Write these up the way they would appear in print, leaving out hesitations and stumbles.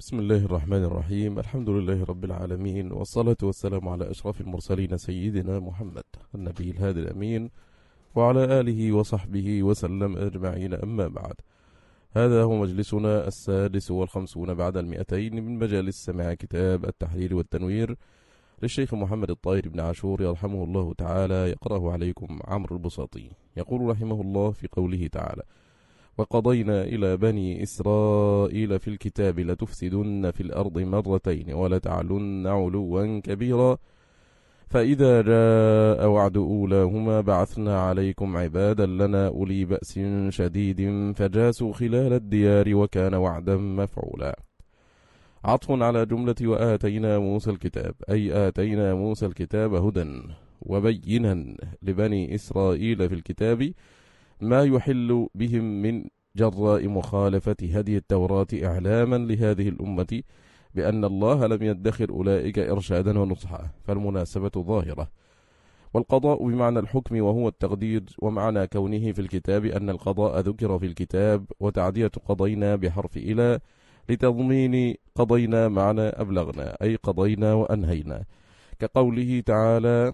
بسم الله الرحمن الرحيم. الحمد لله رب العالمين، والصلاة والسلام على أشرف المرسلين سيدنا محمد النبي الهادي الأمين، وعلى آله وصحبه وسلم أجمعين. أما بعد، هذا هو مجلسنا 56 بعد 200 من مجالس سماع كتاب التحرير والتنوير للشيخ محمد الطاهر بن عاشور يرحمه الله تعالى. يقرأه عليكم عمرو البساطي. يقول رحمه الله في قوله تعالى: وقضينا إلى بني إسرائيل في الكتاب لتفسدن في الأرض مرتين ولتعلن علوا كبيرا فإذا جاء وعد أولاهما بعثنا عليكم عبادا لنا أولي بأس شديد فجاسوا خلال الديار وكان وعدا مفعولا. عطف على جملة وآتينا موسى الكتاب، أي آتينا موسى الكتاب هدى وبينا لبني إسرائيل في الكتاب ما يحل بهم من جراء مخالفة هدي التوراة إعلاما لهذه الأمة بأن الله لم يدخر أولئك إرشادا ونصحا، فالمناسبة ظاهرة. والقضاء بمعنى الحكم وهو التقدير، ومعنى كونه في الكتاب أن القضاء ذكر في الكتاب، وتعدية قضينا بحرف إلى لتضمين قضينا معنى أبلغنا، أي قضينا وأنهينا، كقوله تعالى: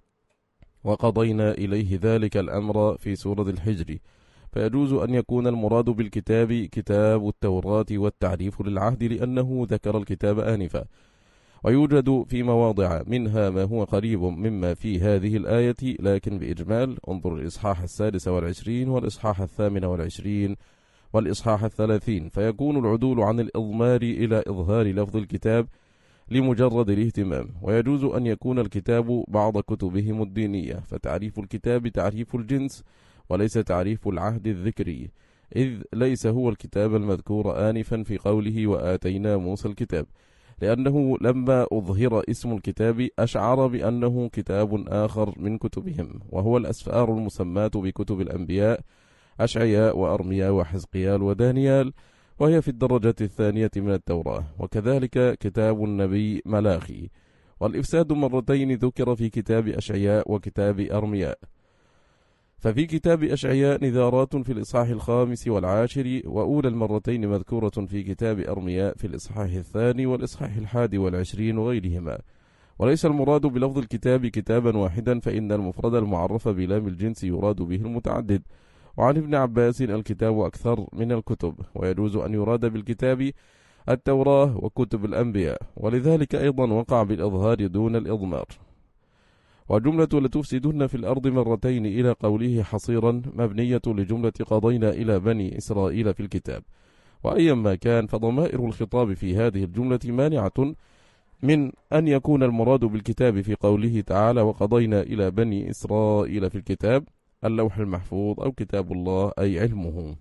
وقضينا إليه ذلك الأمر في سورة الحجر. فيجوز أن يكون المراد بالكتاب كتاب التوراة والتعريف للعهد، لأنه ذكر الكتاب آنفا. ويوجد في مواضع منها ما هو قريب مما في هذه الآية، لكن بإجمال انظر الإصحاح 26 والإصحاح 28 والإصحاح 30، فيكون العدول عن الإضمار إلى إظهار لفظ الكتاب لمجرد الاهتمام. ويجوز أن يكون الكتاب بعض كتبهم الدينية، فتعريف الكتاب تعريف الجنس وليس تعريف العهد الذكري، إذ ليس هو الكتاب المذكور آنفا في قوله وآتينا موسى الكتاب، لأنه لما أظهر اسم الكتاب أشعر بأنه كتاب آخر من كتبهم، وهو الأسفار المسماة بكتب الأنبياء أشعياء وأرميا وحزقيال ودانيال، وهي في الدرجة الثانية من التوراة، وكذلك كتاب النبي ملاخي. والإفساد مرتين ذكر في كتاب أشعياء وكتاب أرمياء. ففي كتاب أشعياء نذارات في الإصحاح 5 والعاشر، وأولى المرتين مذكورة في كتاب أرمياء في الإصحاح 2 والإصحاح 21 وغيرهما. وليس المراد بلفظ الكتاب كتابا واحدا، فإن المفرد المعرف بلام الجنس يراد به المتعدد. وعن ابن عباس: الكتاب أكثر من الكتب، ويجوز أن يراد بالكتاب التوراة وكتب الأنبياء، ولذلك أيضا وقع بالإظهار دون الإضمار. وجملة لتفسدن في الأرض مرتين إلى قوله حصيرا مبنية لجملة قضينا إلى بني إسرائيل في الكتاب. وأيما كان، فضمائر الخطاب في هذه الجملة مانعة من أن يكون المراد بالكتاب في قوله تعالى وقضينا إلى بني إسرائيل في الكتاب اللوح المحفوظ أو كتاب الله، أي علمه.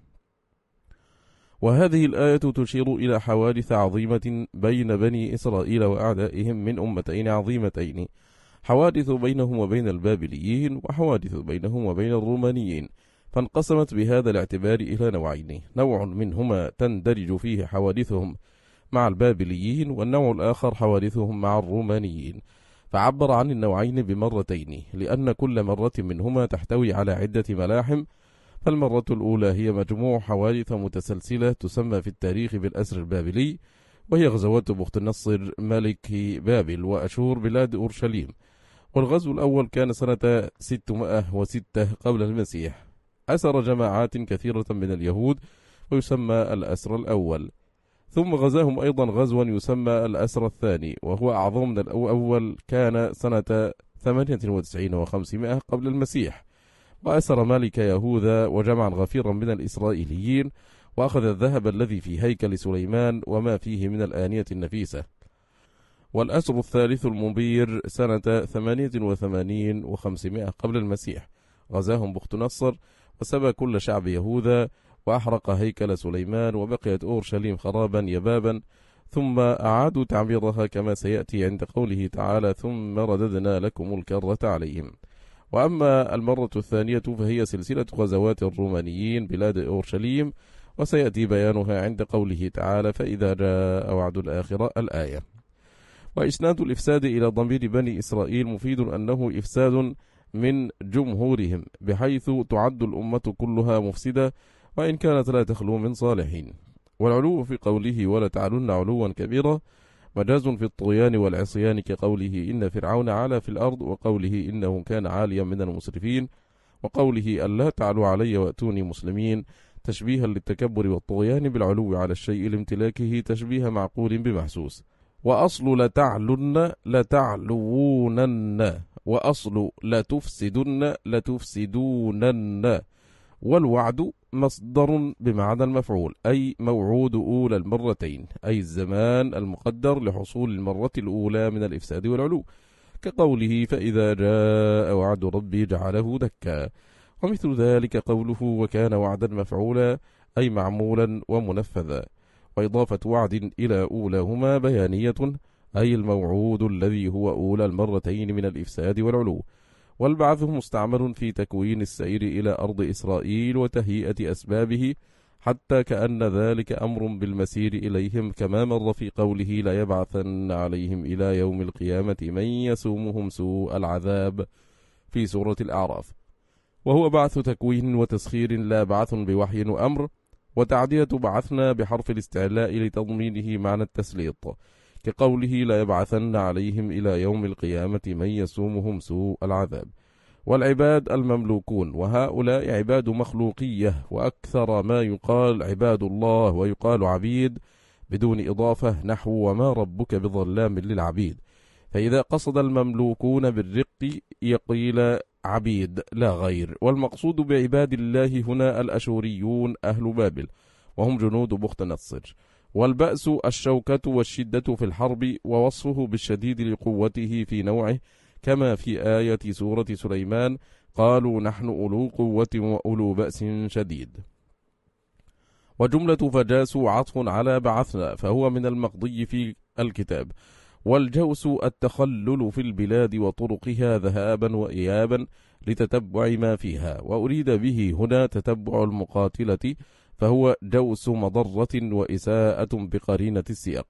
وهذه الآية تشير إلى حوادث عظيمة بين بني إسرائيل وأعدائهم من أمتين عظيمتين، حوادث بينهم وبين البابليين، وحوادث بينهم وبين الرومانيين، فانقسمت بهذا الاعتبار إلى نوعين: نوع منهما تندرج فيه حوادثهم مع البابليين، والنوع الآخر حوادثهم مع الرومانيين، فعبر عن النوعين بمرتين، لأن كل مرة منهما تحتوي على عدة ملاحم. فالمرة الأولى هي مجموع حوادث متسلسلة تسمى في التاريخ بالأسر البابلي، وهي غزوات بخت النصر ملك بابل وأشور بلاد أورشليم. والغزو الأول كان سنة 606 قبل المسيح، أسر جماعات كثيرة من اليهود ويسمى الأسر الأول. ثم غزاهم أيضا غزوا يسمى الأسر الثاني، وهو أعظم من الأول، كان سنة 98 و500 قبل المسيح، وأسر ملك يهوذا وجمعا غفيرا من الإسرائيليين، وأخذ الذهب الذي في هيكل سليمان وما فيه من الآنية النفيسة. والأسر الثالث المبير سنة 88 و500 قبل المسيح، غزاهم بخت نصر وسبى كل شعب يهوذا وأحرق هيكل سليمان، وبقيت أورشليم خرابا يبابا، ثم أعادوا تعميرها كما سيأتي عند قوله تعالى ثم رددنا لكم الكرة عليهم. وأما المرة الثانية فهي سلسلة غزوات الرومانيين بلاد أورشليم، وسيأتي بيانها عند قوله تعالى فإذا جاء وعد الآخرة الآية. وإسناد الإفساد إلى ضمير بني إسرائيل مفيد أنه إفساد من جمهورهم، بحيث تعد الأمة كلها مفسدة وإن كانت لا تخلو من صالحين. والعلو في قوله ولا تعلن علوا كبيرا مجاز في الطغيان والعصيان كقوله إن فرعون علا في الأرض، وقوله إنه كان عاليا من المسرفين، وقوله ألا تعلوا علي وأتوني مسلمين، تشبيها للتكبر والطغيان بالعلو على الشيء لامتلاكه تشبيه معقول بمحسوس. وأصل لتعلونن، وأصل لتفسدونن. والوعد مصدر بمعنى المفعول، أي موعود أولى المرتين، أي الزمان المقدر لحصول المرة الأولى من الإفساد والعلو، كقوله فإذا جاء وعد ربي جعله دكا. ومثل ذلك قوله وكان وعدا مفعولا، أي معمولا ومنفذا. وإضافة وعد إلى أولاهما بيانية، أي الموعود الذي هو أولى المرتين من الإفساد والعلو. والبعث مستعمل في تكوين السير إلى أرض إسرائيل وتهيئة أسبابه، حتى كأن ذلك أمر بالمسير إليهم، كما مر في قوله لا يبعثن عليهم إلى يوم القيامة من يسومهم سوء العذاب في سورة الأعراف. وهو بعث تكوين وتسخير، لا بعث بوحي وأمر. وتعدية بعثنا بحرف الاستعلاء لتضمينه معنى التسليط، كقوله لا يبعثن عليهم إلى يوم القيامة من يسومهم سوء العذاب. والعباد المملوكون، وهؤلاء عباد مخلوقية، وأكثر ما يقال عباد الله ويقال عبيد بدون إضافة، نحو وما ربك بظلام للعبيد. فإذا قصد المملوكون بالرق يقيل عبيد لا غير. والمقصود بعباد الله هنا الأشوريون أهل بابل، وهم جنود بخت نصر. والبأس الشوكة والشدة في الحرب، ووصفه بالشديد لقوته في نوعه، كما في آية سورة سليمان قالوا نحن أولو قوة وأولو بأس شديد. وجملة فجاس عطف على بعثنا، فهو من المقضي في الكتاب. والجوس التخلل في البلاد وطرقها ذهابا وإيابا لتتبع ما فيها، وأريد به هنا تتبع المقاتلة، فهو جوس مضرة وإساءة بقرينة السياق.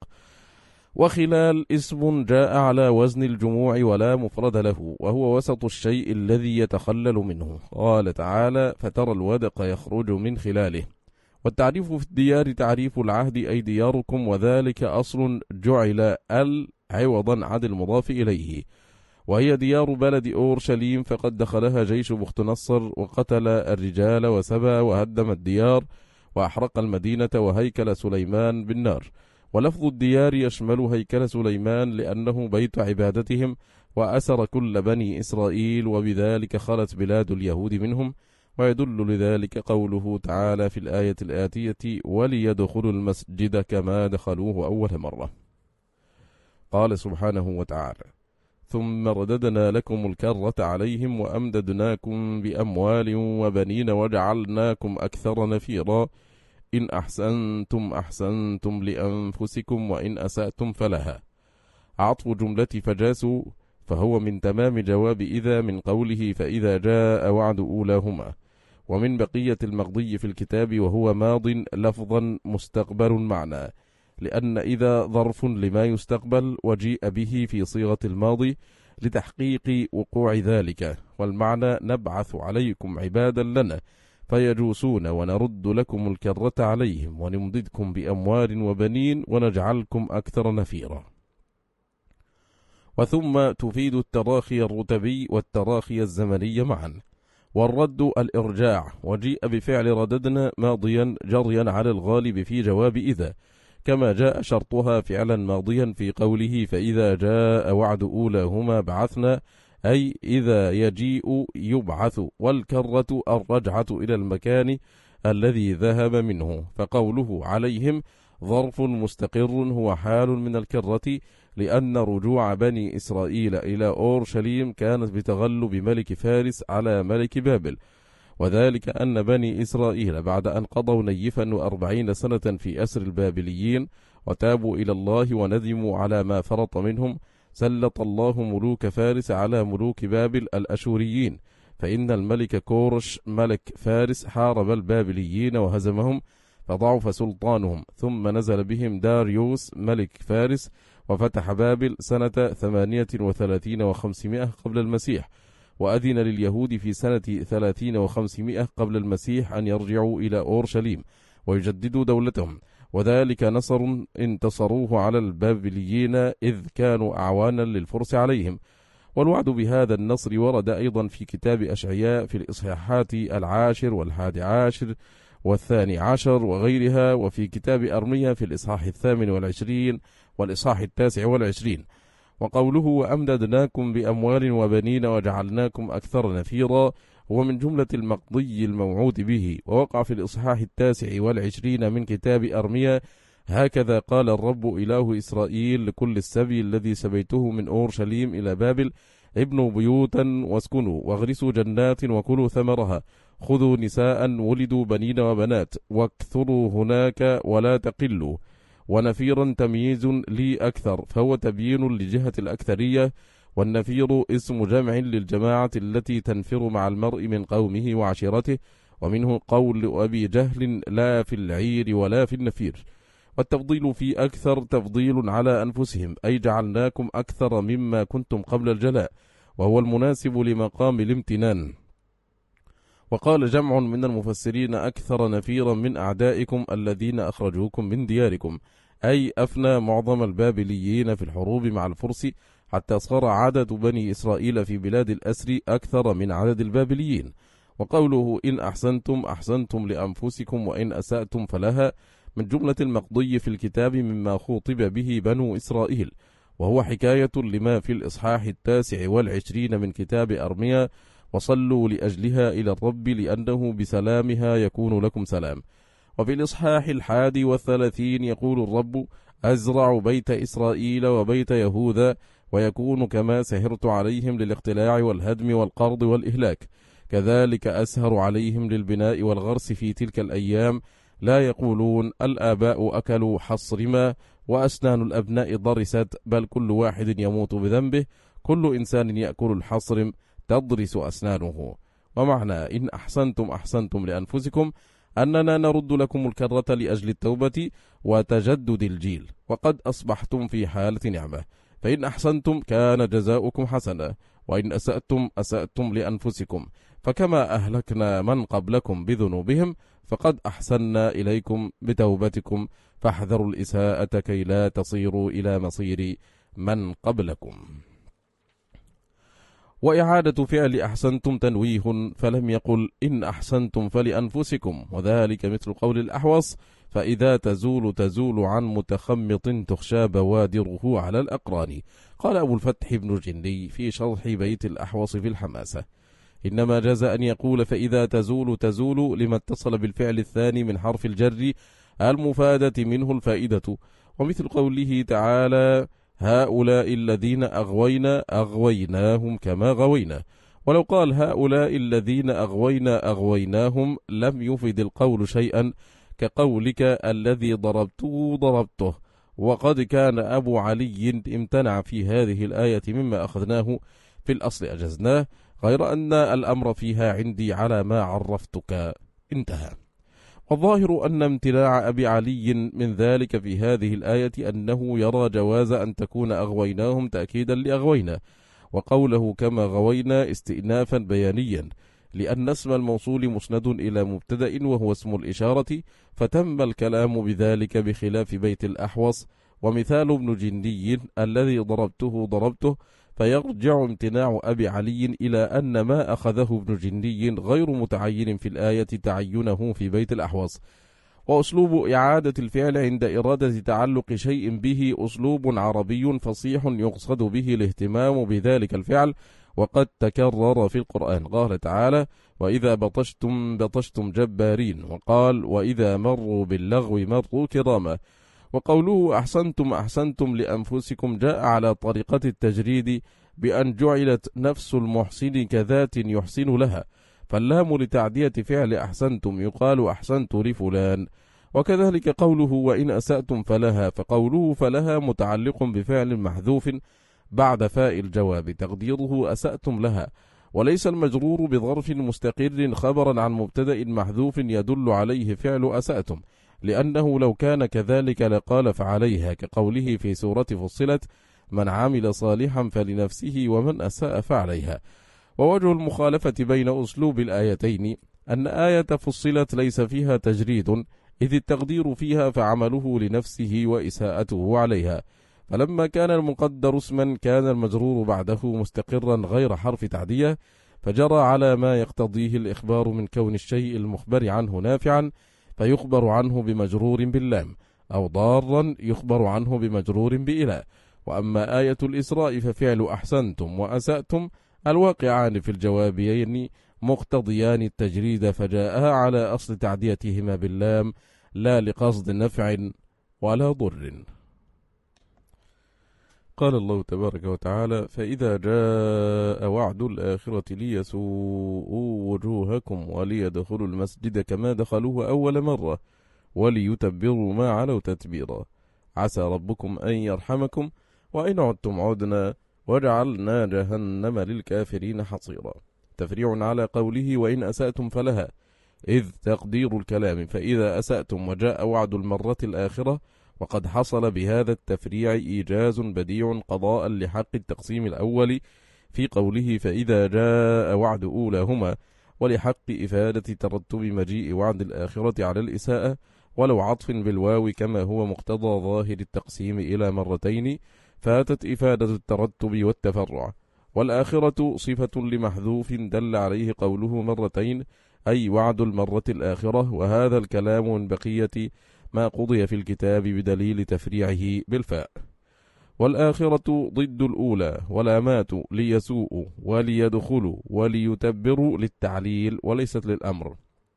وخلال اسم جاء على وزن الجموع ولا مفرد له، وهو وسط الشيء الذي يتخلل منه. قال تعالى فترى الودق يخرج من خلاله. والتعريف في الديار تعريف العهد، أي دياركم، وذلك أصل جعل عوضا عن المضاف إليه، وهي ديار بلد أورشليم، فقد دخلها جيش بخت نصر وقتل الرجال وسبى وهدم الديار وأحرق المدينة وهيكل سليمان بالنار. ولفظ الديار يشمل هيكل سليمان لأنه بيت عبادتهم، وأسر كل بني إسرائيل، وبذلك خلت بلاد اليهود منهم. ويدل لذلك قوله تعالى في الآية الآتية وليدخلوا المسجد كما دخلوه أول مرة. قال سبحانه وتعالى ثم رددنا لكم الكرة عليهم وأمددناكم بأموال وبنين وجعلناكم أكثر نفيرا إن أحسنتم أحسنتم لأنفسكم وإن أسأتم فلها. عطف جملة فجاسوا، فهو من تمام جواب إذا من قوله فإذا جاء وعد أولاهما، ومن بقية المقضي في الكتاب، وهو ماض لفظا مستقبل معنى، لأن إذا ظرف لما يستقبل وجيء به في صيغة الماضي لتحقيق وقوع ذلك. والمعنى نبعث عليكم عبادا لنا فيجوسون ونرد لكم الكرة عليهم ونمددكم بأموال وبنين ونجعلكم أكثر نفيرا. وثم تفيد التراخي الرتبي والتراخي الزمني معا. والرد الإرجاع، وجيء بفعل رددنا ماضيا جريا على الغالب في جواب إذا، كما جاء شرطها فعلا ماضيا في قوله فإذا جاء وعد أولاهما بعثنا، أي إذا يجيء يبعث. والكرة الرجعة إلى المكان الذي ذهب منه، فقوله عليهم ظرف مستقر هو حال من الكرة، لأن رجوع بني إسرائيل إلى أورشليم كانت بتغلب ملك فارس على ملك بابل، وذلك أن بني إسرائيل بعد أن قضوا نيفا 40 سنة في أسر البابليين وتابوا إلى الله وندموا على ما فرط منهم، سلط الله ملوك فارس على ملوك بابل الأشوريين، فإن الملك كورش ملك فارس حارب البابليين وهزمهم فضعف سلطانهم، ثم نزل بهم داريوس ملك فارس وفتح بابل سنة 38 و500 قبل المسيح، وأذن لليهود في سنة 30 و500 قبل المسيح أن يرجعوا إلى أورشليم ويجددوا دولتهم، وذلك نصر انتصروه على البابليين إذ كانوا أعوانا للفرس عليهم. والوعد بهذا النصر ورد أيضا في كتاب أشعياء في الإصحاحات 10 و11 و12 وغيرها، وفي كتاب أرميا في الإصحاح 28 والإصحاح 29. وقوله وأمددناكم بأموال وبنين وجعلناكم أكثر نفيرا هو من جملة المقضي الموعود به، ووقع في الإصحاح 29 من كتاب أرميا: هكذا قال الرب إله إسرائيل لكل السبي الذي سبيته من أورشليم إلى بابل: ابنوا بيوتا واسكنوا واغرسوا جنات وكلوا ثمرها، خذوا نساء ولدوا بنين وبنات واكثروا هناك ولا تقلوا. ونفيرا تمييز لي أكثر، فهو تبيين لجهة الأكثرية، والنفير اسم جمع للجماعة التي تنفر مع المرء من قومه وعشيرته، ومنه قول أبي جهل: لا في العير ولا في النفير. والتفضيل في أكثر تفضيل على أنفسهم، أي جعلناكم أكثر مما كنتم قبل الجلاء، وهو المناسب لمقام الامتنان. وقال جمع من المفسرين: أكثر نفيرا من أعدائكم الذين أخرجوكم من دياركم، أي أفنى معظم البابليين في الحروب مع الفرس، حتى صار عدد بني إسرائيل في بلاد الأسر أكثر من عدد البابليين. وقوله إن أحسنتم أحسنتم لأنفسكم وإن أسأتم فلها من جملة المقضي في الكتاب مما خوطب به بنو إسرائيل، وهو حكاية لما في الإصحاح 29 من كتاب أرميا: وصلوا لأجلها إلى الرب لأنه بسلامها يكون لكم سلام. وفي الإصحاح 31 يقول الرب: أزرع بيت إسرائيل وبيت يهوذا ويكون كما سهرت عليهم للاقتلاع والهدم والقرض والإهلاك، كذلك أسهر عليهم للبناء والغرس في تلك الأيام. لا يقولون الآباء أكلوا حصرما وأسنان الأبناء ضرست، بل كل واحد يموت بذنبه، كل إنسان يأكل الحصرم تضرس أسنانه. ومعنى إن أحسنتم أحسنتم لأنفسكم أننا نرد لكم الكرة لأجل التوبة وتجدد الجيل، وقد أصبحتم في حالة نعمة. فإن أحسنتم كان جزاؤكم حسنا، وإن أسأتم أسأتم لأنفسكم، فكما أهلكنا من قبلكم بذنوبهم فقد أحسنا إليكم بتوبتكم، فاحذروا الإساءة كي لا تصيروا إلى مصير من قبلكم. وإعادة فعل أحسنتم تنويه، فلم يقل إن أحسنتم فلأنفسكم، وذلك مثل قول الأحوص: فإذا تزول تزول عن متخمط تخشى بوادره على الأقران. قال أبو الفتح بن الجني في شرح بيت الأحوص في الحماسة: إنما جاز أن يقول فإذا تزول تزول لما اتصل بالفعل الثاني من حرف الجر المفادة منه الفائدة، ومثل قوله تعالى: هؤلاء الذين أغوينا أغويناهم كما غوينا. ولو قال هؤلاء الذين أغوينا أغويناهم لم يفد القول شيئا، كقولك الذي ضربته ضربته. وقد كان أبو علي امتنع في هذه الآية مما أخذناه، في الأصل أجزناه، غير أن الأمر فيها عندي على ما عرفتك. انتهى. والظاهر أن امتناع أبي علي من ذلك في هذه الآية أنه يرى جواز أن تكون أغويناهم تأكيدا لأغوينا، وقوله كما غوينا استئنافا بيانيا، لأن اسم الموصول مسند إلى مبتدأ وهو اسم الإشارة، فتم الكلام بذلك بخلاف بيت الأحوص. ومثال ابن جندي الذي ضربته ضربته، فيرجع امتناع أبي علي إلى أن ما أخذه ابن جندي غير متعين في الآية تعينه في بيت الأحوص. وأسلوب إعادة الفعل عند إرادة تعلق شيء به أسلوب عربي فصيح يقصد به الاهتمام بذلك الفعل، وقد تكرر في القرآن. قال تعالى: وإذا بطشتم بطشتم جبارين، وقال: وإذا مروا باللغو مروا كراما. وقوله أحسنتم أحسنتم لأنفسكم جاء على طريقة التجريد بأن جعلت نفس المحسن كذات يحسن لها، فاللام لتعدية فعل أحسنتم، يقال أحسنت لفلان. وكذلك قوله وإن أسأتم فلها، فقوله فلها متعلق بفعل محذوف بعد فاء الجواب تقديره أسأتم لها، وليس المجرور بظرف مستقر خبرا عن مبتدأ محذوف يدل عليه فعل أسأتم، لأنه لو كان كذلك لقال فعليها، كقوله في سورة فصلت: من عمل صالحا فلنفسه ومن أساء فعليها. ووجه المخالفة بين أسلوب الآيتين أن آية فصلت ليس فيها تجريد، إذ التقدير فيها فعمله لنفسه وإساءته عليها، فلما كان المقدر اسما كان المجرور بعده مستقرا غير حرف تعدية، فجرى على ما يقتضيه الإخبار من كون الشيء المخبر عنه نافعا فيخبر عنه بمجرور باللام، أو ضارا يخبر عنه بمجرور بإلى. وأما آية الإسراء ففعل أحسنتم وأسأتم الواقعان في الجوابين مقتضيان التجريد، فجاءها على أصل تعديتهما باللام لا لقصد نفع ولا ضر. قال الله تبارك وتعالى: فإذا جاء وعد الآخرة ليسوءوا وجوهكم وليدخلوا المسجد كما دخلوه أول مرة وليتبروا ما علوا تتبيرا، عسى ربكم أن يرحمكم وإن عدتم عدنا وجعلنا جهنم للكافرين حصيرا. تفريع على قوله وإن أسأتم فلها، إذ تقدير الكلام فإذا أسأتم وجاء وعد المرة الآخرة، وقد حصل بهذا التفريع إيجاز بديع قضاء لحق التقسيم الأول في قوله فإذا جاء وعد أولاهما، ولحق إفادة ترتب مجيء وعد الآخرة على الإساءة ولو عطف بالواو كما هو مقتضى ظاهر التقسيم إلى مرتين، فاتت إفادة الترتب والتفرع. والآخرة صفة لمحذوف دل عليه قوله مرتين، أي وعد المرة الآخرة، وهذا الكلام من بقية ما قضي في الكتاب بدليل تفريعه بالفاء. والآخرة ضد الأولى، والآمات ليسوء وليدخلوا وليتبروا للتعليل وليست للأمر،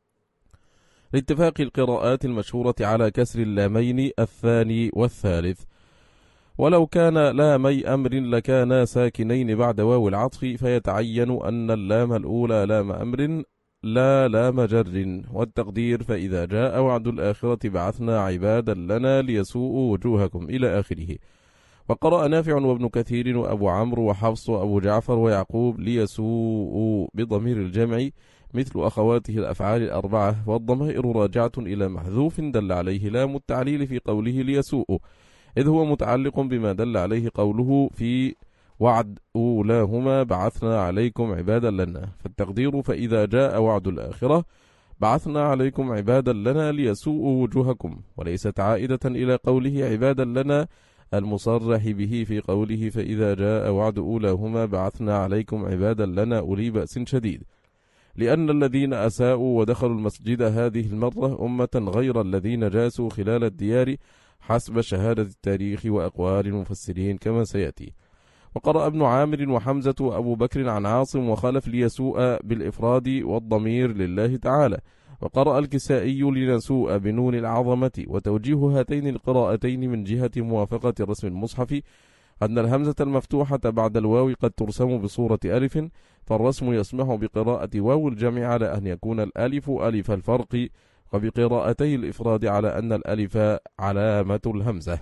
لاتفاق القراءات المشهورة على كسر اللامين الثاني والثالث. ولو كان لامي أمر لكانا ساكنين بعد واو العطف، فيتعين أن اللام الأولى لام أمر لا لام جر، والتقدير فإذا جاء وعد الآخرة بعثنا عبادا لنا ليسوءوا وجوهكم إلى آخره. وقرأ نافع وابن كثير وأبو عمرو وحفص وأبو جعفر ويعقوب ليسوءوا بضمير الجمع مثل أخواته الأفعال الأربعة، والضمائر راجعة إلى محذوف دل عليه لام التعليل في قوله ليسوءوا، إذ هو متعلق بما دل عليه قوله في وعد أولاهما بعثنا عليكم عبادا لنا، فالتقدير فإذا جاء وعد الآخرة بعثنا عليكم عبادا لنا ليسوءوا وجوهكم، وليست عائدة إلى قوله عبادا لنا المصرح به في قوله فإذا جاء وعد أولاهما بعثنا عليكم عبادا لنا أولي بأس شديد، لأن الذين أساءوا ودخلوا المسجد هذه المرة أمة غير الذين جاسوا خلال الديار حسب شهادة التاريخ وأقوال المفسرين كما سيأتي. وقرأ ابن عامر وحمزة وأبو بكر عن عاصم وخلف ليسوء بالإفراد والضمير لله تعالى. وقرأ الكسائي لنسوء بنون العظمة. وتوجيه هاتين القراءتين من جهة موافقة رسم المصحف أن الهمزة المفتوحة بعد الواو قد ترسم بصورة ألف، فالرسم يسمح بقراءة واو الجمع على أن يكون الألف ألف الفرق، وبقراءتي الإفراد على أن الألف علامة الهمزة.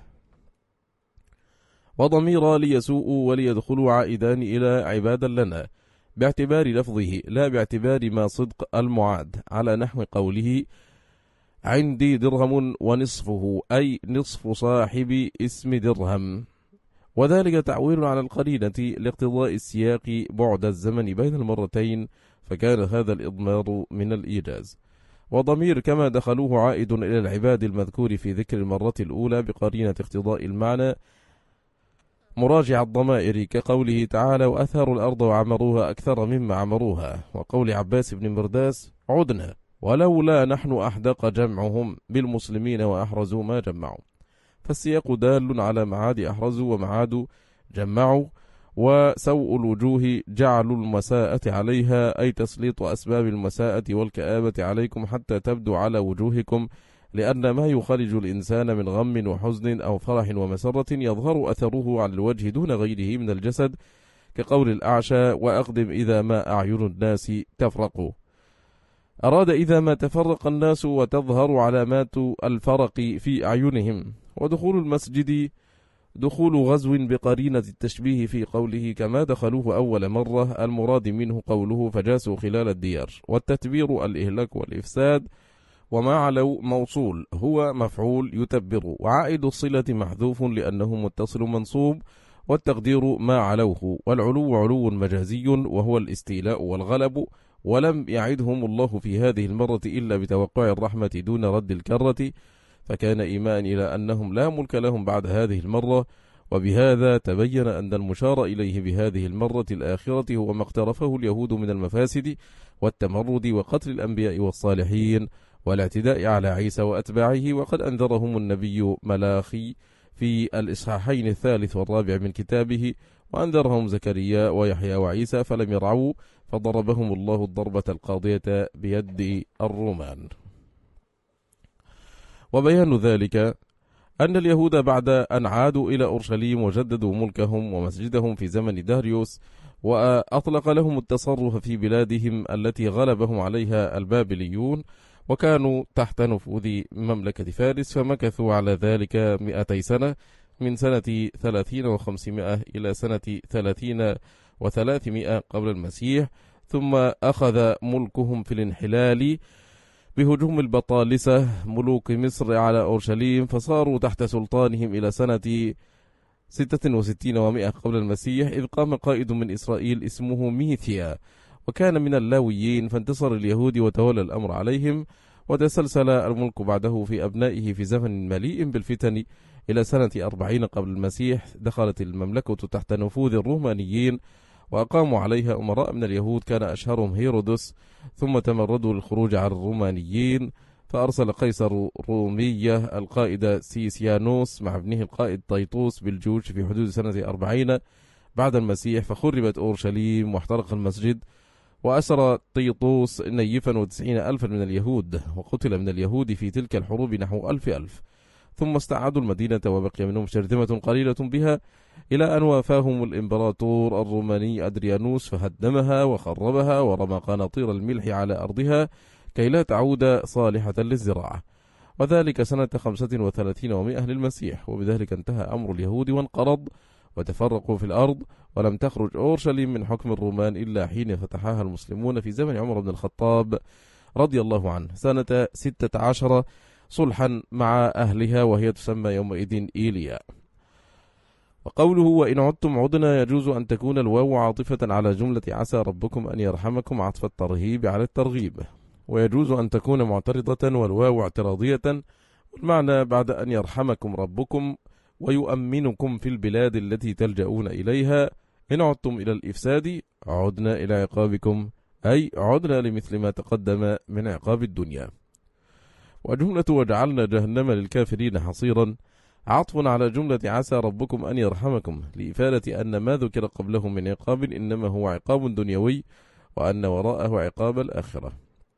وضمير ليسوء وليدخلوا عائدان إلى عبادا لنا باعتبار لفظه لا باعتبار ما صدق المعاد، على نحو قوله عندي درهم ونصفه، أي نصف صاحب اسم درهم، وذلك تعويل على القرينة لاقتضاء السياق بعد الزمن بين المرتين، فكان هذا الإضمار من الإيجاز. وضمير كما دخلوه عائد إلى العباد المذكور في ذكر المرة الأولى بقرينة اقتضاء المعنى مراجع الضمائر، كقوله تعالى وأثاروا الأرض وعمروها أكثر مما عمروها، وقول عباس بن مرداس عدنا ولولا نحن أحدق جمعهم بالمسلمين وأحرزوا ما جمعوا، فالسياق دال على معاد أحرزوا ومعاد جمعوا. وسوء الوجوه جعل المساءة عليها، أي تسليط أسباب المساءة والكآبة عليكم حتى تبدو على وجوهكم، لأن ما يخرج الإنسان من غم وحزن أو فرح ومسرة يظهر أثره على الوجه دون غيره من الجسد، كقول الأعشى وأقدم إذا ما أعين الناس تفرق. أراد إذا ما تفرق الناس وتظهر علامات الفرق في أعينهم. ودخول المسجد دخول غزو بقرينة التشبيه في قوله كما دخلوه أول مرة، المراد منه قوله فجاسوا خلال الديار، والتتبير الإهلاك والإفساد، وما علو موصول هو مفعول يتبر، وعائد الصلة محذوف لأنه متصل منصوب، والتقدير ما علوه، والعلو علو مجازي وهو الاستيلاء والغلب، ولم يعدهم الله في هذه المرة إلا بتوقع الرحمة دون رد الكرة، فكان إيمان إلى أنهم لا ملك لهم بعد هذه المرة. وبهذا تبين أن المشار إليه بهذه المرة الآخرة هو ما اقترفه اليهود من المفاسد والتمرد وقتل الأنبياء والصالحين والاعتداء على عيسى وأتباعه. وقد أنذرهم النبي ملاخي في الإصحاحين الثالث والرابع من كتابه، وأنذرهم زكريا ويحيى وعيسى فلم يرعوا، فضربهم الله الضربة القاضية بيد الرومان. وبيان ذلك أن اليهود بعد أن عادوا إلى أورشليم وجددوا ملكهم ومسجدهم في زمن داريوس، وأطلق لهم التصرف في بلادهم التي غلبهم عليها البابليون، وكانوا تحت نفوذ مملكة فارس، فمكثوا على ذلك 200 سنة، من سنة 30 و500 إلى سنة 30 و300 قبل المسيح. ثم أخذ ملكهم في الانحلال بهجوم البطالسة ملوك مصر على أورشليم، فصاروا تحت سلطانهم إلى سنة 66 و100 قبل المسيح، إذ قام قائد من إسرائيل اسمه ميثيا، وكان من اللاويين، فانتصر اليهود وتولى الأمر عليهم. وتسلسل الملك بعده في أبنائه في زمن مليء بالفتن إلى سنة 40 قبل المسيح. دخلت المملكة تحت نفوذ الرومانيين، وأقاموا عليها أمراء من اليهود كان أشهرهم هيرودس، ثم تمردوا للخروج على الرومانيين، فأرسل قيصر رومية القائد سيسيانوس مع ابنه القائد تيطوس بالجيوش في حدود سنة 40 بعد المسيح، فخربت أورشليم واحترق المسجد، وأسر تيطوس نيفا 90,000 من اليهود، وقتل من اليهود في تلك الحروب نحو 1000. ثم استعادوا المدينة وبقي منهم شرذمة قليلة بها، إلى أن وافاهم الإمبراطور الروماني أدريانوس فهدمها وخربها ورمى قناطير الملح على أرضها كي لا تعود صالحة للزراعة، وذلك سنة 35 و100 للمسيح. وبذلك انتهى أمر اليهود وانقرض وتفرقوا في الأرض، ولم تخرج أورشليم من حكم الرومان إلا حين فتحها المسلمون في زمن عمر بن الخطاب رضي الله عنه سنة 16 صلحا مع أهلها، وهي تسمى يومئذ إيليا. وقوله وإن عدتم عدنا يجوز أن تكون الواو عاطفة على جملة عسى ربكم أن يرحمكم عطف الترهيب على الترغيب، ويجوز أن تكون معترضة والواو اعتراضية، والمعنى بعد أن يرحمكم ربكم ويؤمنكم في البلاد التي تلجؤون إليها، إن عدتم إلى الإفساد عدنا إلى عقابكم، أي عدنا لمثل ما تقدم من عقاب الدنيا. وجملة وجعلنا جهنم للكافرين حصيرا عطف على جملة عسى ربكم أن يرحمكم، لإفادة أن ما ذكر قبله من عقاب إنما هو عقاب دنيوي، وأن وراءه عقاب الآخرة.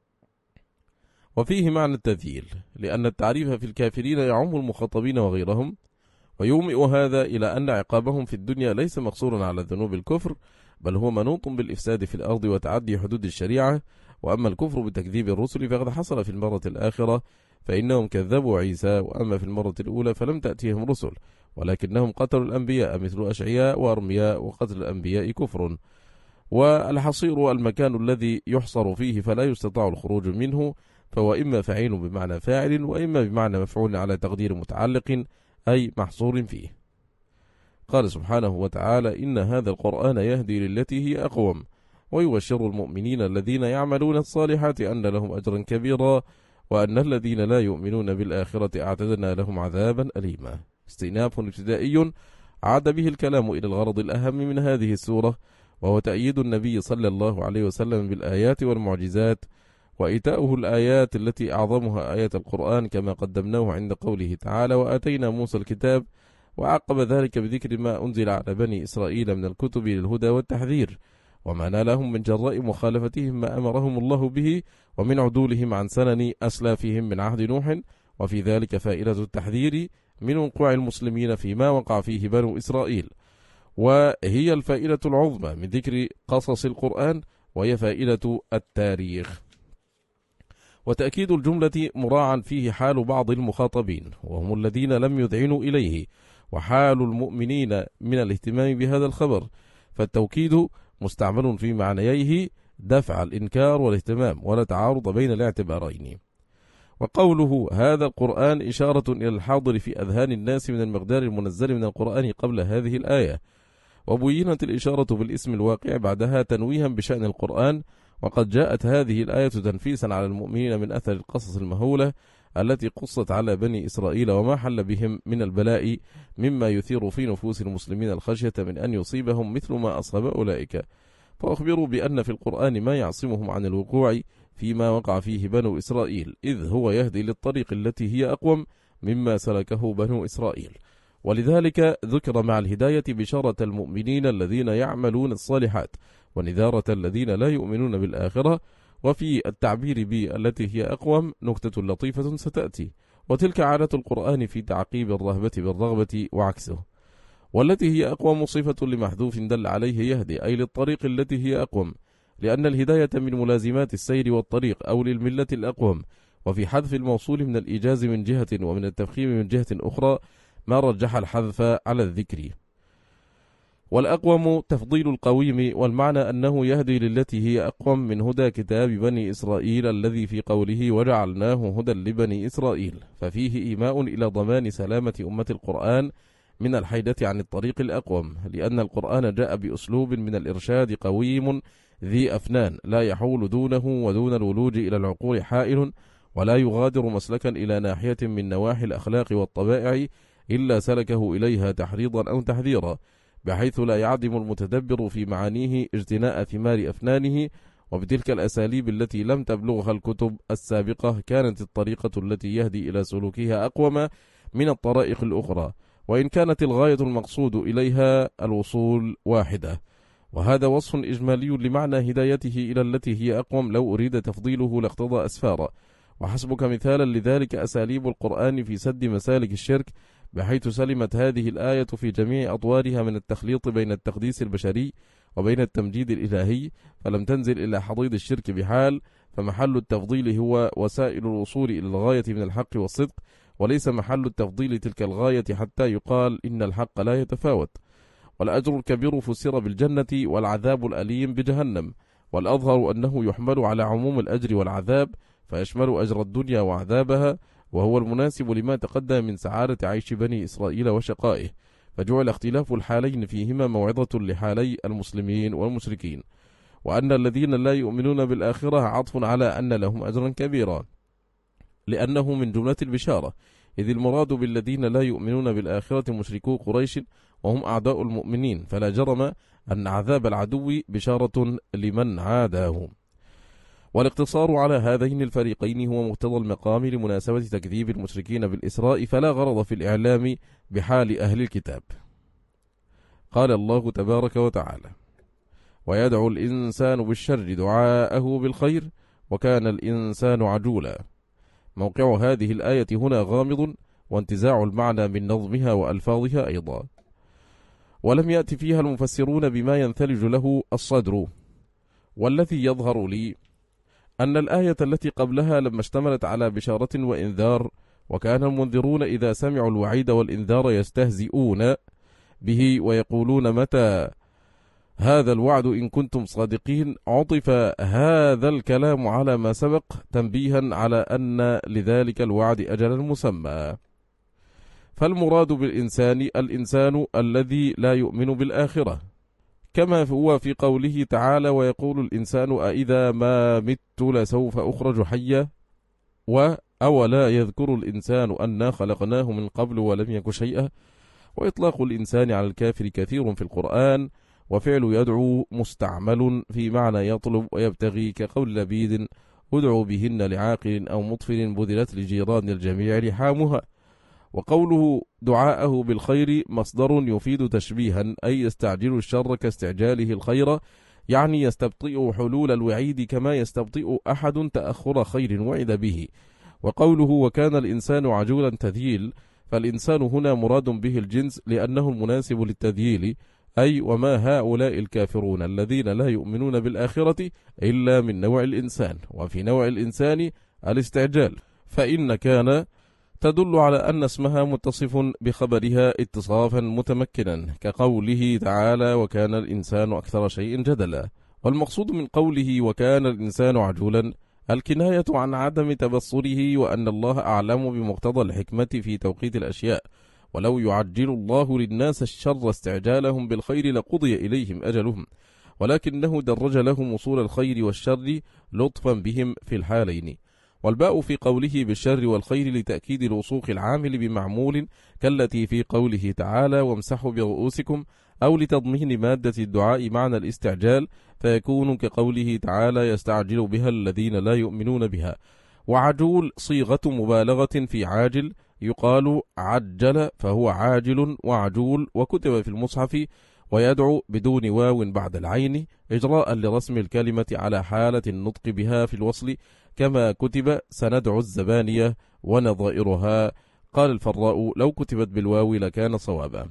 وفيه معنى التذييل، لأن التعريف في الكافرين يعم المخاطبين وغيرهم، ويومئ هذا إلى أن عقابهم في الدنيا ليس مقصورا على ذنوب الكفر، بل هو منوط بالإفساد في الأرض وتعدي حدود الشريعة. وأما الكفر بتكذيب الرسل فقد حصل في المرة الآخرة، فإنهم كذبوا عيسى، وأما في المرة الأولى فلم تأتيهم رسل، ولكنهم قتلوا الأنبياء مثل أشعياء وأرمياء، وقتل الأنبياء كفر. والحصير المكان الذي يحصر فيه فلا يستطاع الخروج منه، فهو إما فعيل بمعنى فاعل، وإما بمعنى مفعول على تقدير متعلق، أي محصور فيه. قال سبحانه وتعالى إن هذا القرآن يهدي للتي هي أقوم، ويبشر المؤمنين الذين يعملون الصالحات أن لهم أجرا كبيرا، وأن الذين لا يؤمنون بالآخرة أعتدنا لهم عذابا أليما. استئناف ابتدائي عاد به الكلام إلى الغرض الأهم من هذه السورة، وهو تأييد النبي صلى الله عليه وسلم بالآيات والمعجزات، وإيتاؤه الآيات التي أعظمها آية القرآن كما قدمناه عند قوله تعالى وآتينا موسى الكتاب، وعقب ذلك بذكر ما أنزل على بني إسرائيل من الكتب للهدى والتحذير، وما نالهم من جراء مخالفتهم ما أمرهم الله به، ومن عدولهم عن سنن أسلافهم من عهد نوح. وفي ذلك فائدة التحذير من وقوع المسلمين فيما وقع فيه بنو إسرائيل، وهي الفائدة العظمى من ذكر قصص القرآن، وهي فائدة التاريخ. وتأكيد الجملة مراعا فيه حال بعض المخاطبين وهم الذين لم يذعنوا إليه، وحال المؤمنين من الاهتمام بهذا الخبر، فالتوكيد مستعمل في معنييه دفع الإنكار والاهتمام، ولا تعارض بين الاعتبارين. وقوله هذا القرآن إشارة إلى الحاضر في أذهان الناس من المقدار المنزل من القرآن قبل هذه الآية، وبينت الإشارة بالاسم الواقع بعدها تنويها بشأن القرآن، وقد جاءت هذه الآية تنفيسا على المؤمنين من أثر القصص المهولة التي قصت على بني إسرائيل وما حل بهم من البلاء، مما يثير في نفوس المسلمين الخشية من أن يصيبهم مثل ما أصاب أولئك، فأخبروا بأن في القرآن ما يعصمهم عن الوقوع فيما وقع فيه بنو إسرائيل، إذ هو يهدي للطريق التي هي أقوم مما سلكه بنو إسرائيل. ولذلك ذكر مع الهداية بشارة المؤمنين الذين يعملون الصالحات، ونذارة الذين لا يؤمنون بالآخرة. وفي التعبير بالتي هي أقوم نكتة لطيفة ستأتي، وتلك عادة القرآن في تعقيب الرهبة بالرغبة وعكسه. والتي هي أقوم صفة لمحذوف دل عليه يهدي، أي للطريق التي هي أقوم، لأن الهداية من ملازمات السير والطريق أو للملة الأقوم. وفي حذف الموصول من الإيجاز من جهة ومن التفخيم من جهة أخرى ما رجح الحذف على الذكر. والأقوم تفضيل القويم، والمعنى أنه يهدي للتي هي أقوم من هدى كتاب بني إسرائيل الذي في قوله وجعلناه هدى لبني إسرائيل، ففيه إيماء إلى ضمان سلامة أمة القرآن من الحيدة عن الطريق الأقوم، لأن القرآن جاء بأسلوب من الإرشاد قويم ذي أفنان لا يحول دونه ودون الولوج إلى العقول حائل، ولا يغادر مسلكا إلى ناحية من نواحي الأخلاق والطبائع إلا سلكه إليها تحريضا أو تحذيرا، بحيث لا يعدم المتدبر في معانيه اجتناء ثمار أفنانه. وبتلك الأساليب التي لم تبلغها الكتب السابقة كانت الطريقة التي يهدي إلى سلوكها أقوم من الطرائق الأخرى، وإن كانت الغاية المقصود إليها الوصول واحدة. وهذا وصف إجمالي لمعنى هدايته إلى التي هي أقوم، لو أريد تفضيله لاقتضى أسفارا. وحسبك مثالا لذلك أساليب القرآن في سد مسالك الشرك، بحيث سلمت هذه الآية في جميع أطوارها من التخليط بين التقديس البشري وبين التمجيد الإلهي، فلم تنزل إلى حضيض الشرك بحال، فمحل التفضيل هو وسائل الوصول إلى الغاية من الحق والصدق، وليس محل التفضيل تلك الغاية حتى يقال إن الحق لا يتفاوت. والأجر الكبير فسر بالجنة، والعذاب الأليم بجهنم، والأظهر أنه يحمل على عموم الأجر والعذاب، فيشمل أجر الدنيا وعذابها، وهو المناسب لما تقدم من سعادة عيش بني إسرائيل وشقائه، فجعل اختلاف الحالين فيهما موعظة لحالي المسلمين والمشركين. وأن الذين لا يؤمنون بالآخرة عطف على أن لهم أجرا كبيرا، لأنه من جملة البشارة، إذ المراد بالذين لا يؤمنون بالآخرة مشركو قريش وهم أعداء المؤمنين، فلا جرم أن عذاب العدو بشارة لمن عاداهم. والاقتصار على هذين الفريقين هو مقتضى المقام لمناسبة تكذيب المشركين بالإسراء، فلا غرض في الإعلام بحال أهل الكتاب. قال الله تبارك وتعالى: ويدعو الإنسان بالشر دعاءه بالخير وكان الإنسان عجولا. موقع هذه الآية هنا غامض، وانتزاع المعنى من نظمها وألفاظها أيضا، ولم يأتي فيها المفسرون بما ينثلج له الصدر. والذي يظهر لي أن الآية التي قبلها لما اشتملت على بشارة وإنذار، وكان المنذرون إذا سمعوا الوعيد والإنذار يستهزئون به ويقولون متى هذا الوعد إن كنتم صادقين، عطف هذا الكلام على ما سبق تنبيها على أن لذلك الوعد أجلا مسمى. فالمراد بالإنسان الإنسان الذي لا يؤمن بالآخرة، كما هو في قوله تعالى: ويقول الإنسان أإذا ما مت لسوف أخرج حيا، وأولا يذكر الإنسان أنا خلقناه من قبل ولم يك شيئا. وإطلاق الإنسان على الكافر كثير في القرآن، وفعل يدعو مستعمل في معنى يطلب ويبتغي، كقول لبيد: ادعو بهن لعاقل أو مطفل بذلت لجيران الجميع لحامها. وقوله دعاءه بالخير مصدر يفيد تشبيها، أي يستعجل الشر كاستعجاله الخير، يعني يستبطئ حلول الوعيد كما يستبطئ أحد تأخر خير وعد به. وقوله وكان الإنسان عجولا تذييل، فالإنسان هنا مراد به الجنس لأنه المناسب للتذييل، أي وما هؤلاء الكافرون الذين لا يؤمنون بالآخرة إلا من نوع الإنسان، وفي نوع الإنسان الاستعجال، فإن كان تدل على أن اسمها متصف بخبرها اتصافا متمكنا، كقوله تعالى: وكان الإنسان أكثر شيء جدلا. والمقصود من قوله وكان الإنسان عجولا الكناية عن عدم تبصره، وأن الله أعلم بمقتضى الحكمة في توقيت الأشياء، ولو يعجل الله للناس الشر استعجالهم بالخير لقضي إليهم أجلهم. ولكنه درج لهم وصول الخير والشر لطفا بهم في الحالين. والباء في قوله بالشر والخير لتأكيد الوثوق العامل بمعمول كالتي في قوله تعالى وامسحوا برؤوسكم، أو لتضمين مادة الدعاء معنى الاستعجال، فيكون كقوله تعالى يستعجل بها الذين لا يؤمنون بها. وعجول صيغة مبالغة في عاجل، يقال عجل فهو عاجل وعجول، وكتب في المصحف ويدعو بدون واو بعد العين إجراء لرسم الكلمة على حالة النطق بها في الوصل، كما كتب سندعو الزبانية ونظائرها. قال الفراء لو كتبت بالواو لكان صوابا.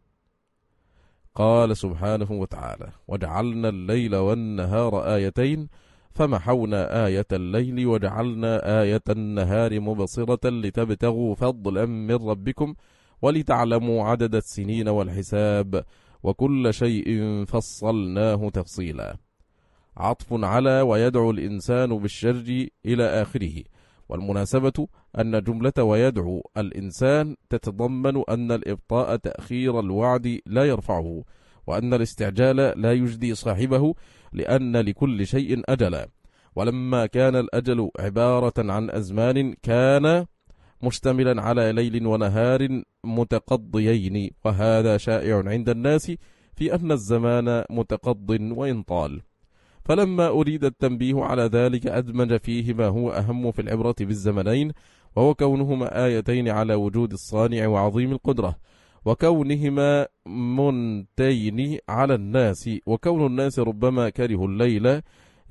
قال سبحانه وتعالى وجعلنا الليل والنهار آيتين فمحونا آية الليل وجعلنا آية النهار مبصرة لتبتغوا فضلا من ربكم ولتعلموا عدد السنين والحساب وكل شيء فصلناه تفصيلا. عطف على ويدعو الإنسان بالشر إلى آخره. والمناسبة أن جملة ويدعو الإنسان تتضمن أن الإبطاء تأخير الوعد لا يرفعه، وأن الاستعجال لا يجدي صاحبه، لأن لكل شيء أجلا. ولما كان الأجل عبارة عن أزمان كان مشتملا على ليل ونهار متقضيين، وهذا شائع عند الناس في أن الزمان متقض وإن طال. فلما أريد التنبيه على ذلك أدمج فيه ما هو أهم في العبرة بالزمنين، وهو كونهما آيتين على وجود الصانع وعظيم القدرة، وكونهما منتين على الناس، وكون الناس ربما كرهوا الليل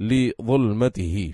لظلمته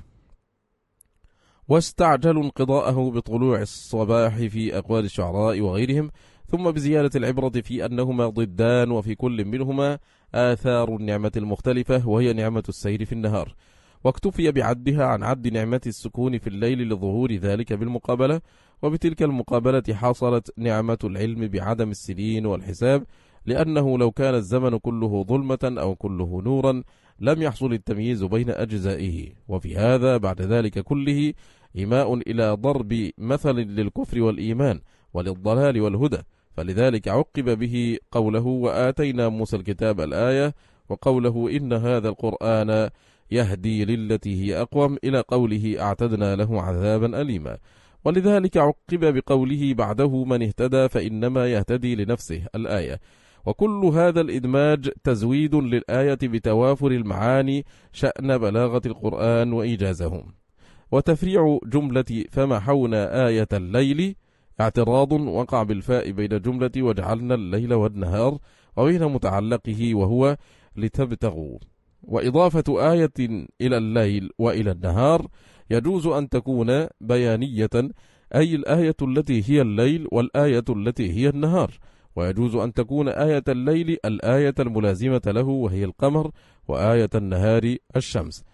واستعجلوا انقضاءه بطلوع الصباح في أقوال الشعراء وغيرهم، ثم بزيادة العبرة في أنهما ضدان وفي كل منهما آثار النعمة المختلفة، وهي نعمة السير في النهار، واكتفي بعدها عن عد نعمة السكون في الليل لظهور ذلك بالمقابلة. وبتلك المقابلة حصلت نعمة العلم بعدم السنين والحساب، لأنه لو كان الزمن كله ظلمة أو كله نورا لم يحصل التمييز بين أجزائه. وفي هذا بعد ذلك كله إيماء إلى ضرب مثل للكفر والإيمان وللضلال والهدى، فلذلك عقب به قوله وآتينا موسى الكتاب الآية، وقوله إن هذا القرآن يهدي للتي هي أقوم، إلى قوله أعتدنا له عذابا أليما. ولذلك عقب بقوله بعده من اهتدى فإنما يهتدي لنفسه الآية. وكل هذا الإدماج تزويد للآية بتوافر المعاني شأن بلاغة القرآن وإيجازهم. وتفريع جملة فمحونا آية الليل اعتراض وقع بالفاء بين جملة وجعلنا الليل والنهار وبين متعلقه وهو لتبتغوا. وإضافة آية إلى الليل وإلى النهار يجوز أن تكون بيانية، أي الآية التي هي الليل والآية التي هي النهار، ويجوز أن تكون آية الليل الآية الملازمة له وهي القمر، وآية النهار الشمس،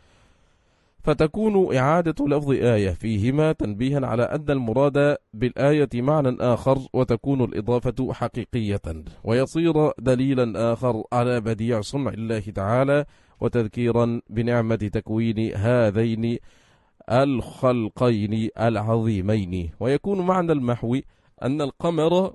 فتكون إعادة لفظ آية فيهما تنبيها على أن المراد بالآية معنى آخر، وتكون الإضافة حقيقية، ويصير دليلا آخر على بديع صنع الله تعالى، وتذكيرا بنعمة تكوين هذين الخلقين العظيمين. ويكون معنى المحو أن القمر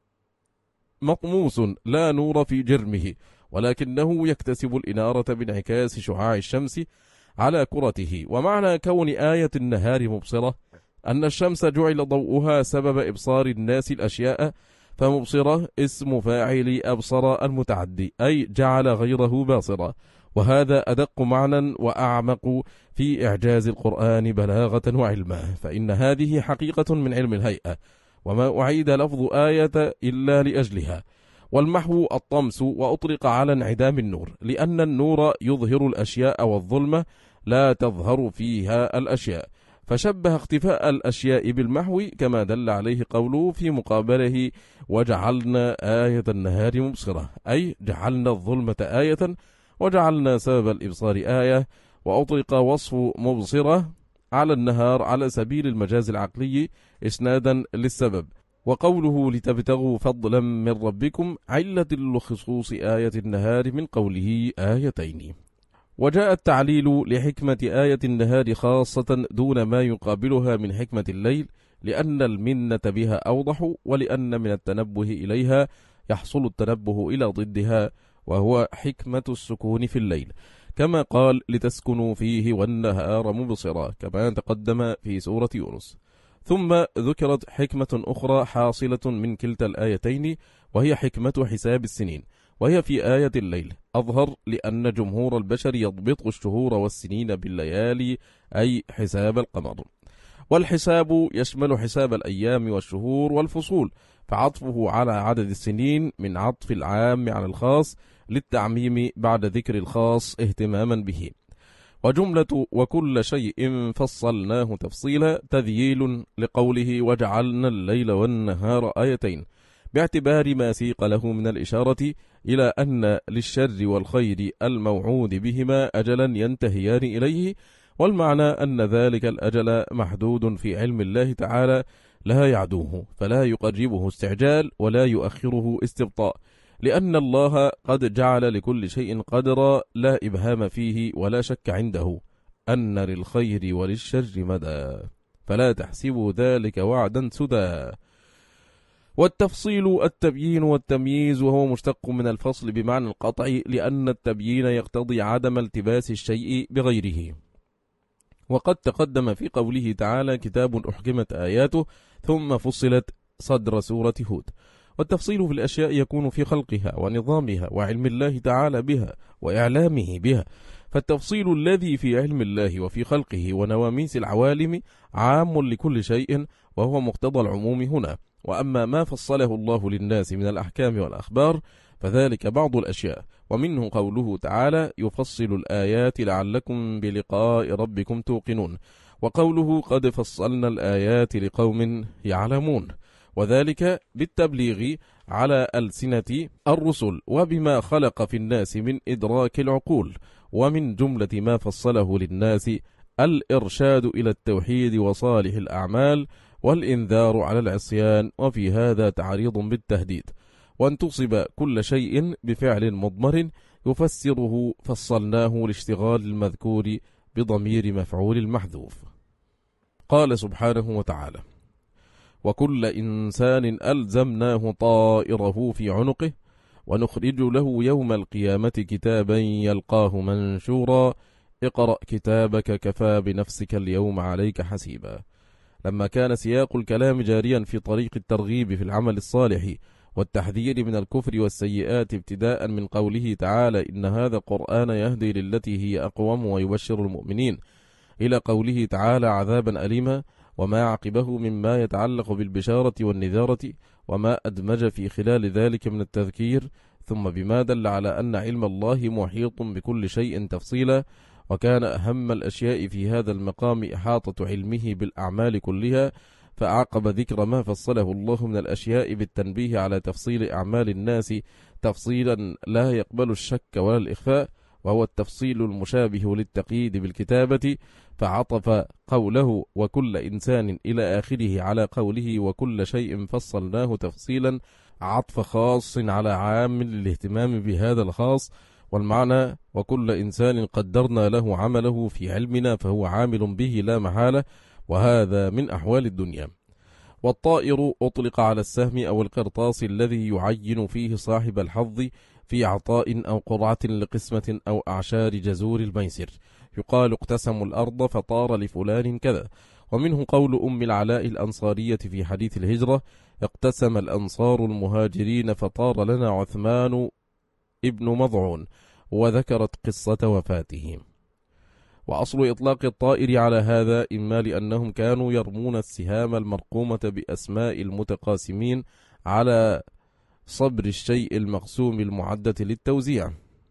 مطموس لا نور في جرمه، ولكنه يكتسب الإنارة بانعكاس شعاع الشمس على كرته. ومعنى كون آية النهار مبصرة أن الشمس جعل ضوءها سبب إبصار الناس الأشياء، فمبصرة اسم فاعل أبصر المتعدي، أي جعل غيره باصرا. وهذا أدق معنى وأعمق في إعجاز القرآن بلاغة وعلما، فإن هذه حقيقة من علم الهيئة، وما أعيد لفظ آية إلا لأجلها. والمحو الطمس، وأطلق على انعدام النور، لأن النور يظهر الأشياء والظلمة لا تظهر فيها الأشياء، فشبه اختفاء الأشياء بالمحو، كما دل عليه قوله في مقابله وجعلنا آية النهار مبصرة، أي جعلنا الظلمة آية وجعلنا سبب الإبصار آية. وأطلق وصف مبصرة على النهار على سبيل المجاز العقلي إسنادا للسبب. وقوله لتبتغوا فضلا من ربكم علة لخصوص آية النهار من قوله آيتين. وجاء التعليل لحكمة آية النهار خاصة دون ما يقابلها من حكمة الليل، لأن المنة بها أوضح، ولأن من التنبه إليها يحصل التنبه إلى ضدها، وهو حكمة السكون في الليل، كما قال لتسكنوا فيه والنهار مبصرا كما تقدم في سورة يونس. ثم ذكرت حكمة أخرى حاصلة من كلتا الآيتين، وهي حكمة حساب السنين، وهي في آية الليل أظهر، لأن جمهور البشر يضبط الشهور والسنين بالليالي، أي حساب القمر. والحساب يشمل حساب الأيام والشهور والفصول، فعطفه على عدد السنين من عطف العام على الخاص للتعميم بعد ذكر الخاص اهتماما به. وجملة وكل شيء فصلناه تفصيلا تذييل لقوله وجعلنا الليل والنهار آيتين، باعتبار ما سيق له من الإشارة إلى أن للشر والخير الموعود بهما أجلا ينتهيان إليه، والمعنى أن ذلك الأجل محدود في علم الله تعالى لا يعدوه، فلا يقربه استعجال ولا يؤخره استبطاء، لأن الله قد جعل لكل شيء قدرا لا إبهام فيه ولا شك عنده أن للخير وللشر مدى، فلا تحسبوا ذلك وعدا سدى. والتفصيل التبيين والتمييز، وهو مشتق من الفصل بمعنى القطع، لأن التبيين يقتضي عدم التباس الشيء بغيره. وقد تقدم في قوله تعالى كتاب أحكمت آياته ثم فصلت صدر سورة هود. والتفصيل في الأشياء يكون في خلقها ونظامها وعلم الله تعالى بها وإعلامه بها، فالتفصيل الذي في علم الله وفي خلقه ونواميس العوالم عام لكل شيء، وهو مقتضى العموم هنا. وأما ما فصله الله للناس من الأحكام والأخبار فذلك بعض الأشياء، ومنه قوله تعالى يفصل الآيات لعلكم بلقاء ربكم توقنون، وقوله قد فصلنا الآيات لقوم يعلمون، وذلك بالتبليغ على ألسنة الرسل، وبما خلق في الناس من إدراك العقول. ومن جملة ما فصله للناس الإرشاد إلى التوحيد وصالح الأعمال والإنذار على العصيان، وفي هذا تعريض بالتهديد. وأن تصب كل شيء بفعل مضمر يفسره فصلناه لاشتغال المذكور بضمير مفعول المحذوف. قال سبحانه وتعالى وكل إنسان ألزمناه طائره في عنقه ونخرج له يوم القيامة كتابا يلقاه منشورا اقرأ كتابك كفى بنفسك اليوم عليك حسيبا. لما كان سياق الكلام جاريا في طريق الترغيب في العمل الصالح والتحذير من الكفر والسيئات، ابتداء من قوله تعالى إن هذا القرآن يهدي للتي هي أقوم ويبشر المؤمنين، إلى قوله تعالى عذابا أليما، وما عقبه مما يتعلق بالبشارة والنذارة، وما أدمج في خلال ذلك من التذكير، ثم بما دل على أن علم الله محيط بكل شيء تفصيلا. وكان أهم الأشياء في هذا المقام إحاطة علمه بالأعمال كلها، فأعقب ذكر ما فصله الله من الأشياء بالتنبيه على تفصيل أعمال الناس تفصيلا لا يقبل الشك ولا الإخفاء، وهو التفصيل المشابه للتقييد بالكتابة، فعطف قوله وكل إنسان إلى آخره على قوله وكل شيء فصلناه تفصيلا، عطف خاص على عام للاهتمام بهذا الخاص. والمعنى وكل إنسان قدرنا له عمله في علمنا فهو عامل به لا محالة، وهذا من أحوال الدنيا. والطائر أطلق على السهم أو القرطاس الذي يعين فيه صاحب الحظ في عطاء أو قرعة لقسمة أو أعشار جزور الميسر، يقال اقتسموا الأرض فطار لفلان كذا. ومنه قول أم العلاء الأنصارية في حديث الهجرة اقتسم الأنصار المهاجرين فطار لنا عثمان ابن مضعون، وذكرت قصة وفاته. وأصل إطلاق الطائر على هذا إما لأنهم كانوا يرمون السهام المرقومة بأسماء المتقاسمين على صبر الشيء المقسوم المعدة للتوزيع،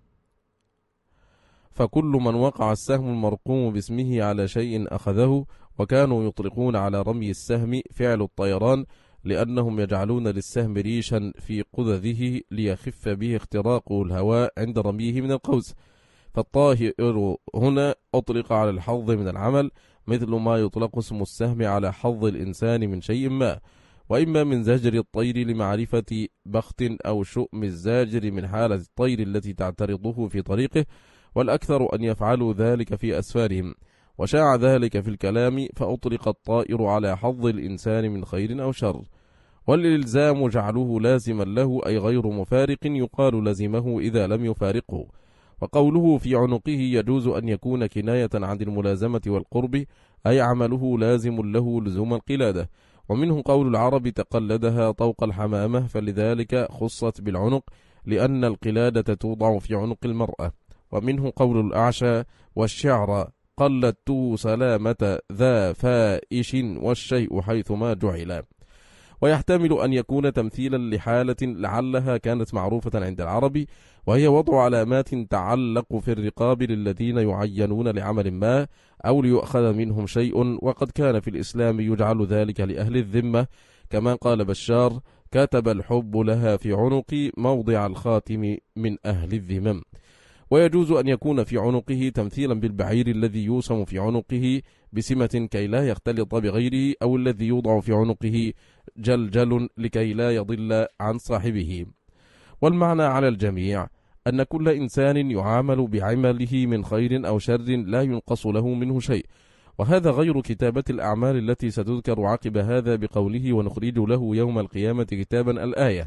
فكل من وقع السهم المرقوم باسمه على شيء أخذه. وكانوا يطلقون على رمي السهم فعل الطيران، لأنهم يجعلون للسهم ريشا في قذذه ليخف به اختراق الهواء عند رميه من القوس. فالطائر هنا أطلق على الحظ من العمل، مثل ما يطلق اسم السهم على حظ الإنسان من شيء ما، وإما من زجر الطير لمعرفة بخت أو شؤم الزاجر من حالة الطير التي تعترضه في طريقه، والأكثر أن يفعلوا ذلك في أسفارهم. وشاع ذلك في الكلام فأطلق الطائر على حظ الإنسان من خير أو شر. والإلزام جعله لازما له أي غير مفارق يقال لزمه إذا لم يفارقه. وقوله في عنقه يجوز أن يكون كناية عن الملازمة والقرب أي عمله لازم له لزوم القلادة. ومنه قول العرب تقلدها طوق الحمامة، فلذلك خصت بالعنق لأن القلادة توضع في عنق المرأة. ومنه قول الأعشى والشعر قلدت سلامة ذا فائش والشيء حيثما جعل. ويحتمل أن يكون تمثيلا لحالة لعلها كانت معروفة عند العرب، وهي وضع علامات تعلق في الرقاب للذين يعينون لعمل ما أو ليؤخذ منهم شيء، وقد كان في الإسلام يجعل ذلك لأهل الذمة، كما قال بشار كتب الحب لها في عنقي موضع الخاتم من أهل الذمم. ويجوز أن يكون في عنقه تمثيلا بالبعير الذي يوسم في عنقه بسمة كي لا يختلط بغيره، أو الذي يوضع في عنقه جلجل لكي لا يضل عن صاحبه. والمعنى على الجميع أن كل إنسان يعامل بعمله من خير أو شر لا ينقص له منه شيء، وهذا غير كتابة الأعمال التي ستذكر عقب هذا بقوله ونخرج له يوم القيامة كتابا الآية.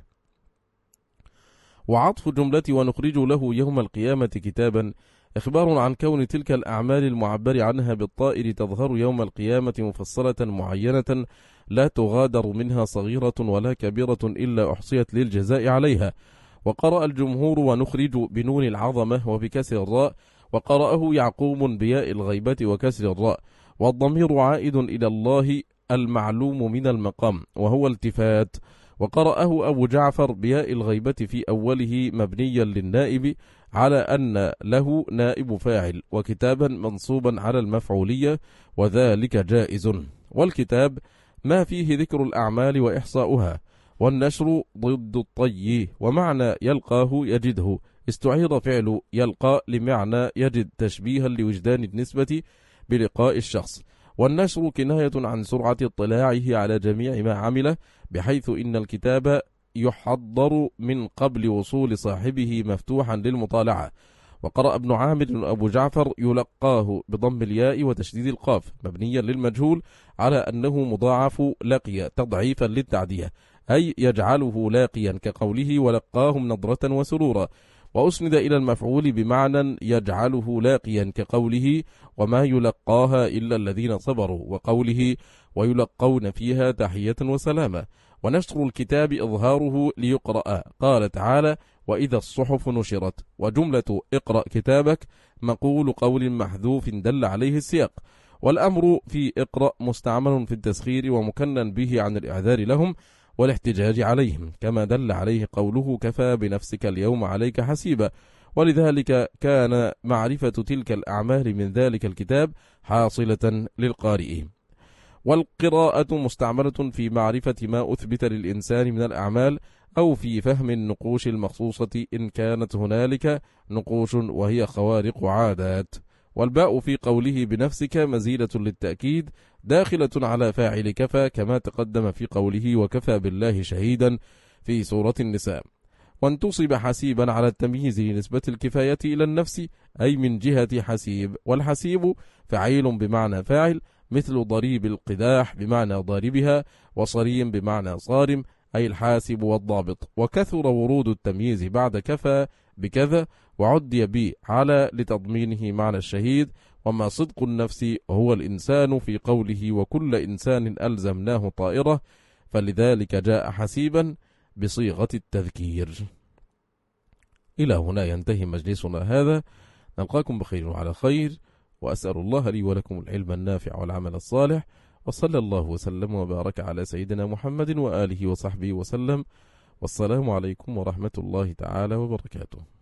وعطف جملة ونخرج له يوم القيامة كتابا إخبار عن كون تلك الأعمال المعبر عنها بالطائر تظهر يوم القيامة مفصلة معينة لا تغادر منها صغيرة ولا كبيرة إلا أحصيت للجزاء عليها. وقرأ الجمهور ونخرج بنون العظمة وبكسر الراء، وقرأه يعقوب بياء الغيبة وكسر الراء، والضمير عائد إلى الله المعلوم من المقام وهو التفات. وقرأه أبو جعفر بياء الغيبة في أوله مبنيا للنائب على أن له نائب فاعل، وكتابا منصوبا على المفعولية وذلك جائز. والكتاب ما فيه ذكر الأعمال وإحصاؤها، والنشر ضد الطي. ومعنى يلقاه يجده استعير فعل يلقى لمعنى يجد تشبيها لوجدان النسبة بلقاء الشخص. والنشر كناية عن سرعة اطلاعه على جميع ما عمله، بحيث إن الكتاب يحضر من قبل وصول صاحبه مفتوحا للمطالعة. وقرأ ابن عامر أبو جعفر يلقاه بضم الياء وتشديد القاف مبنيا للمجهول على أنه مضاعف لقي تضعيفا للتعدية، أي يجعله لاقيا كقوله ولقاهم نضرة وسرورا. وأسند إلى المفعول بمعنى يجعله لاقيا كقوله وما يلقاها إلا الذين صبروا، وقوله ويلقون فيها تحية وسلامة. ونشر الكتاب إظهاره ليقرأ، قال تعالى وإذا الصحف نشرت. وجملة اقرأ كتابك مقول قول محذوف دل عليه السياق. والأمر في اقرأ مستعمل في التسخير ومكنن به عن الإعذار لهم والاحتجاج عليهم، كما دل عليه قوله كفى بنفسك اليوم عليك حسيبا. ولذلك كان معرفة تلك الأعمال من ذلك الكتاب حاصلة للقارئ. والقراءة مستعملة في معرفة ما أثبت للإنسان من الأعمال، أو في فهم النقوش المخصوصة إن كانت هنالك نقوش وهي خوارق عادات. والباء في قوله بنفسك مزيدة للتأكيد داخلة على فاعل كفى، كما تقدم في قوله وكفى بالله شهيدا في سورة النساء. وانتصب حسيبا على التمييز لنسبة الكفاية إلى النفس، أي من جهة حسيب. والحسيب فعيل بمعنى فاعل، مثل ضريب القداح بمعنى ضاربها، وصريم بمعنى صارم، أي الحاسب والضابط. وكثر ورود التمييز بعد كفى بكذا، وعدي بي على لتضمينه معنى الشهيد. وما صدق النفس هو الإنسان في قوله وكل إنسان ألزمناه طائرة، فلذلك جاء حسيبا بصيغة التذكير. إلى هنا ينتهي مجلسنا هذا، نلقاكم بخير وعلى خير، وأسأل الله لي ولكم العلم النافع والعمل الصالح، وصلى الله وسلم وبارك على سيدنا محمد وآله وصحبه وسلم، والسلام عليكم ورحمة الله تعالى وبركاته.